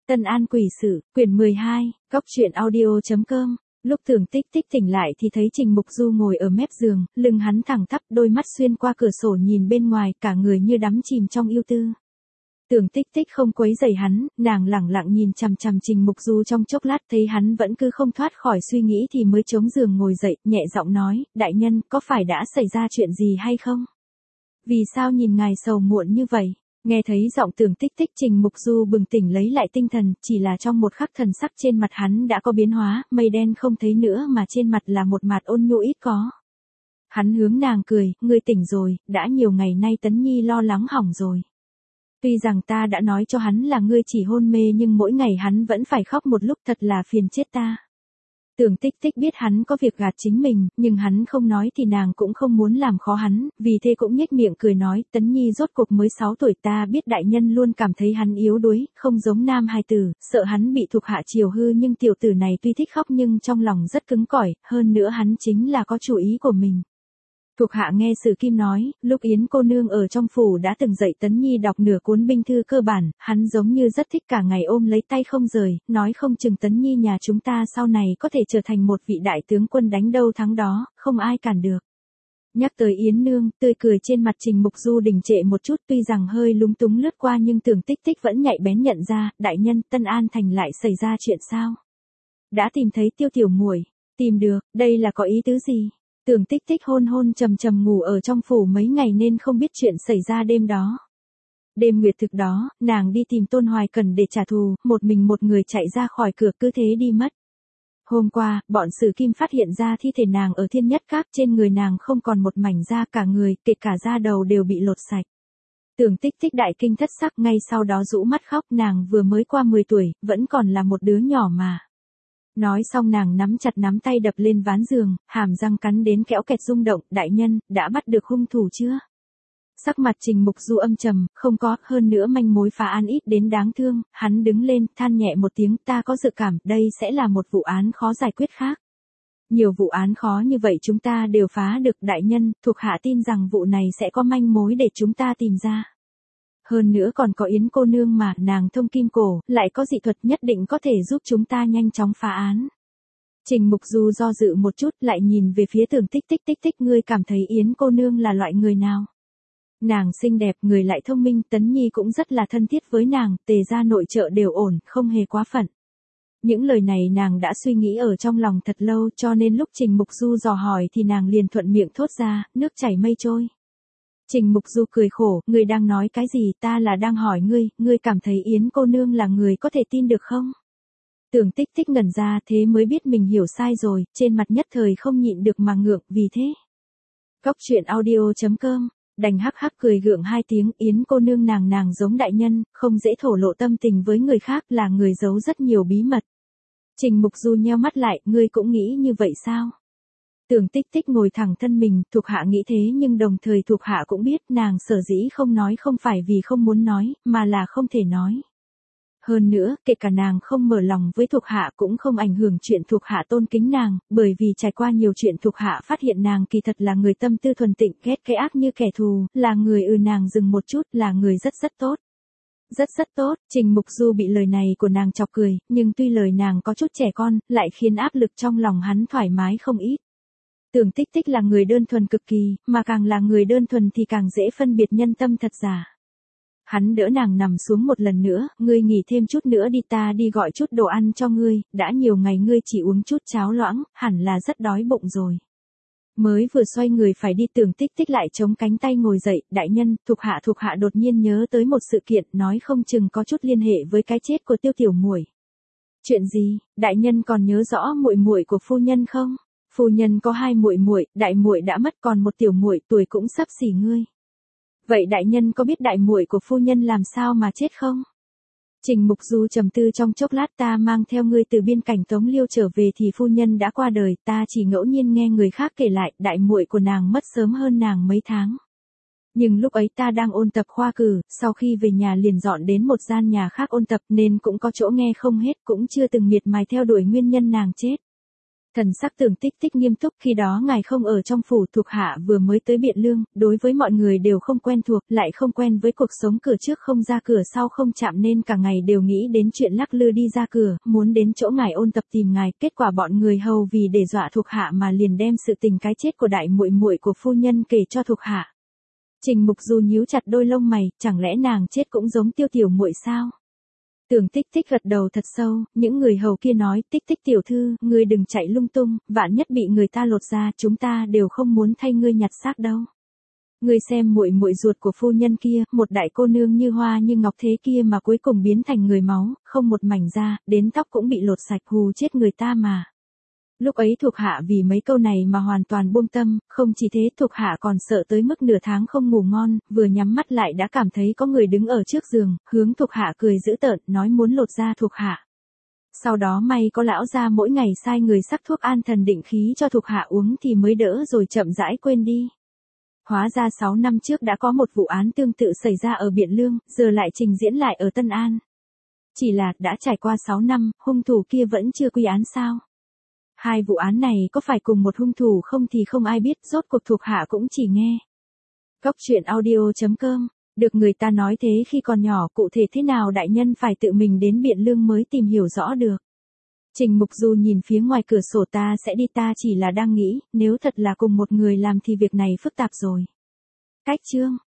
Tân An quỷ sự, quyển 12, góc truyện audio.com. Lúc Tưởng Tích Tích tỉnh lại thì thấy Trình Mục Du ngồi ở mép giường, lưng hắn thẳng tắp, đôi mắt xuyên qua cửa sổ nhìn bên ngoài, cả người như đắm chìm trong ưu tư. Tưởng Tích Tích không quấy rầy hắn, nàng lẳng lặng nhìn chằm chằm Trình Mục Du trong chốc lát, thấy hắn vẫn cứ không thoát khỏi suy nghĩ thì mới chống giường ngồi dậy, nhẹ giọng nói, đại nhân, có phải đã xảy ra chuyện gì hay không? Vì sao nhìn ngài sầu muộn như vậy? Nghe thấy giọng Tưởng Tích Tích, Trình Mục Du bừng tỉnh lấy lại tinh thần, chỉ là trong một khắc thần sắc trên mặt hắn đã có biến hóa, mây đen không thấy nữa mà trên mặt là một mặt ôn nhu ít có. Hắn hướng nàng cười, ngươi tỉnh rồi, đã nhiều ngày nay Tấn Nhi lo lắng hỏng rồi. Tuy rằng ta đã nói cho hắn là ngươi chỉ hôn mê nhưng mỗi ngày hắn vẫn phải khóc một lúc, thật là phiền chết ta. Tưởng Tích Tích biết hắn có việc gạt chính mình, nhưng hắn không nói thì nàng cũng không muốn làm khó hắn, vì thế cũng nhếch miệng cười nói, Tấn Nhi rốt cuộc mới 6 tuổi, ta biết đại nhân luôn cảm thấy hắn yếu đuối, không giống nam hài tử, sợ hắn bị thuộc hạ chiều hư, nhưng tiểu tử này tuy thích khóc nhưng trong lòng rất cứng cỏi, hơn nữa hắn chính là có chủ ý của mình. Thuộc hạ nghe Sử Kim nói, lúc Yến cô nương ở trong phủ đã từng dạy Tấn Nhi đọc nửa cuốn binh thư cơ bản, hắn giống như rất thích, cả ngày ôm lấy tay không rời, nói không chừng Tấn Nhi nhà chúng ta sau này có thể trở thành một vị đại tướng quân, đánh đâu thắng đó, không ai cản được. Nhắc tới Yến nương, tươi cười trên mặt Trình Mục Du đình trệ một chút, tuy rằng hơi lúng túng lướt qua nhưng Tưởng Tích Tích vẫn nhạy bén nhận ra, đại nhân, Tân An Thành lại xảy ra chuyện sao? Đã tìm thấy Tiêu tiểu muội? Tìm được, đây là có ý tứ gì? Tưởng Tích Tích hôn hôn trầm trầm ngủ ở trong phủ mấy ngày nên không biết chuyện xảy ra đêm đó. Đêm nguyệt thực đó, nàng đi tìm Tôn Hoài Cẩn để trả thù, một mình một người chạy ra khỏi cửa, cứ thế đi mất. Hôm qua, bọn Sử Kim phát hiện ra thi thể nàng ở Thiên Nhất Các, trên người nàng không còn một mảnh da, cả người, kể cả da đầu đều bị lột sạch. Tưởng Tích Tích đại kinh thất sắc, ngay sau đó rũ mắt khóc, nàng vừa mới qua 10 tuổi, vẫn còn là một đứa nhỏ mà. Nói xong nàng nắm chặt nắm tay đập lên ván giường, hàm răng cắn đến kẽo kẹt rung động, đại nhân, đã bắt được hung thủ chưa? Sắc mặt Trình Mục Du âm trầm, không có, hơn nữa manh mối phá án ít đến đáng thương, hắn đứng lên, than nhẹ một tiếng, ta có dự cảm, đây sẽ là một vụ án khó giải quyết khác. Nhiều vụ án khó như vậy chúng ta đều phá được, đại nhân, thuộc hạ tin rằng vụ này sẽ có manh mối để chúng ta tìm ra. Hơn nữa còn có Yến cô nương mà, nàng thông kim cổ, lại có dị thuật, nhất định có thể giúp chúng ta nhanh chóng phá án. Trình Mục Du do dự một chút, lại nhìn về phía Tưởng Tích Tích, Tích Tích, ngươi cảm thấy Yến cô nương là loại người nào? Nàng xinh đẹp, người lại thông minh, Tấn Nhi cũng rất là thân thiết với nàng, Tề gia nội trợ đều ổn, không hề quá phận. Những lời này nàng đã suy nghĩ ở trong lòng thật lâu, cho nên lúc Trình Mục Du dò hỏi thì nàng liền thuận miệng thốt ra, nước chảy mây trôi. Trình Mục Du cười khổ, ngươi đang nói cái gì, ta là đang hỏi ngươi cảm thấy Yến cô nương là người có thể tin được không? Tưởng Tích Tích ngẩn ra, thế mới biết mình hiểu sai rồi, trên mặt nhất thời không nhịn được mà ngượng, vì thế. Góc truyện audio.com, đành hắc hắc cười gượng hai tiếng, Yến cô nương nàng giống đại nhân, không dễ thổ lộ tâm tình với người khác, là người giấu rất nhiều bí mật. Trình Mục Du nheo mắt lại, ngươi cũng nghĩ như vậy sao? Tưởng Tích Tích ngồi thẳng thân mình, thuộc hạ nghĩ thế nhưng đồng thời thuộc hạ cũng biết nàng sở dĩ không nói không phải vì không muốn nói, mà là không thể nói. Hơn nữa, kể cả nàng không mở lòng với thuộc hạ cũng không ảnh hưởng chuyện thuộc hạ tôn kính nàng, bởi vì trải qua nhiều chuyện thuộc hạ phát hiện nàng kỳ thật là người tâm tư thuần tịnh, ghét cái ác như kẻ thù, là người nàng dừng một chút, là người rất tốt. Rất tốt, Trình Mục Du bị lời này của nàng chọc cười, nhưng tuy lời nàng có chút trẻ con, lại khiến áp lực trong lòng hắn thoải mái không ít. Tưởng Tích Tích là người đơn thuần cực kỳ, mà càng là người đơn thuần thì càng dễ phân biệt nhân tâm thật giả. Hắn đỡ nàng nằm xuống một lần nữa, ngươi nghỉ thêm chút nữa đi, ta đi gọi chút đồ ăn cho ngươi, đã nhiều ngày ngươi chỉ uống chút cháo loãng, hẳn là rất đói bụng rồi. Mới vừa xoay người phải đi, Tưởng Tích Tích lại chống cánh tay ngồi dậy, đại nhân, thuộc hạ đột nhiên nhớ tới một sự kiện, nói không chừng có chút liên hệ với cái chết của Tiêu tiểu muội. Chuyện gì, đại nhân còn nhớ rõ muội muội của phu nhân không? Phu nhân có 2 muội, đại muội đã mất, còn một tiểu muội tuổi cũng sắp xỉ ngươi. Vậy đại nhân có biết đại muội của phu nhân làm sao mà chết không? Trình Mục Du trầm tư trong chốc lát, ta mang theo ngươi từ biên cảnh Tống Liêu trở về thì phu nhân đã qua đời, ta chỉ ngẫu nhiên nghe người khác kể lại, đại muội của nàng mất sớm hơn nàng mấy tháng. Nhưng lúc ấy ta đang ôn tập khoa cử, sau khi về nhà liền dọn đến một gian nhà khác ôn tập nên cũng có chỗ nghe không hết, cũng chưa từng miệt mài theo đuổi nguyên nhân nàng chết. Thần sắc Tưởng Tích Tích nghiêm túc, khi đó ngài không ở trong phủ, thuộc hạ vừa mới tới Biện Lương, đối với mọi người đều không quen thuộc, lại không quen với cuộc sống cửa trước không ra cửa sau không chạm nên cả ngày đều nghĩ đến chuyện lắc lư đi ra cửa, muốn đến chỗ ngài ôn tập tìm ngài, kết quả bọn người hầu vì để dọa thuộc hạ mà liền đem sự tình cái chết của đại muội muội của phu nhân kể cho thuộc hạ. Trình Mục Du nhíu chặt đôi lông mày, chẳng lẽ nàng chết cũng giống Tiêu tiểu muội sao? Tưởng Tích Tích gật đầu thật sâu, những người hầu kia nói, Tích Tích tiểu thư, ngươi đừng chạy lung tung, vạn nhất bị người ta lột ra, chúng ta đều không muốn thay ngươi nhặt xác đâu. Ngươi xem muội muội ruột của phu nhân kia, một đại cô nương như hoa như ngọc thế kia mà cuối cùng biến thành người máu, không một mảnh da, đến tóc cũng bị lột sạch, hù chết người ta mà. Lúc ấy thuộc hạ vì mấy câu này mà hoàn toàn buông tâm, không chỉ thế thuộc hạ còn sợ tới mức nửa tháng không ngủ ngon, vừa nhắm mắt lại đã cảm thấy có người đứng ở trước giường, hướng thuộc hạ cười dữ tợn, nói muốn lột da thuộc hạ. Sau đó may có lão gia mỗi ngày sai người sắc thuốc an thần định khí cho thuộc hạ uống thì mới đỡ rồi chậm rãi quên đi. Hóa ra 6 năm trước đã có một vụ án tương tự xảy ra ở Biện Lương, giờ lại trình diễn lại ở Tân An. Chỉ là đã trải qua 6 năm, hung thủ kia vẫn chưa quy án sao? Hai vụ án này có phải cùng một hung thủ không thì không ai biết, rốt cuộc thuộc hạ cũng chỉ nghe. Góc truyện audio.com, được người ta nói thế khi còn nhỏ, cụ thể thế nào đại nhân phải tự mình đến Biện Lương mới tìm hiểu rõ được. Trình Mục Du nhìn phía ngoài cửa sổ, ta sẽ đi, ta chỉ là đang nghĩ, nếu thật là cùng một người làm thì việc này phức tạp rồi. Cách chương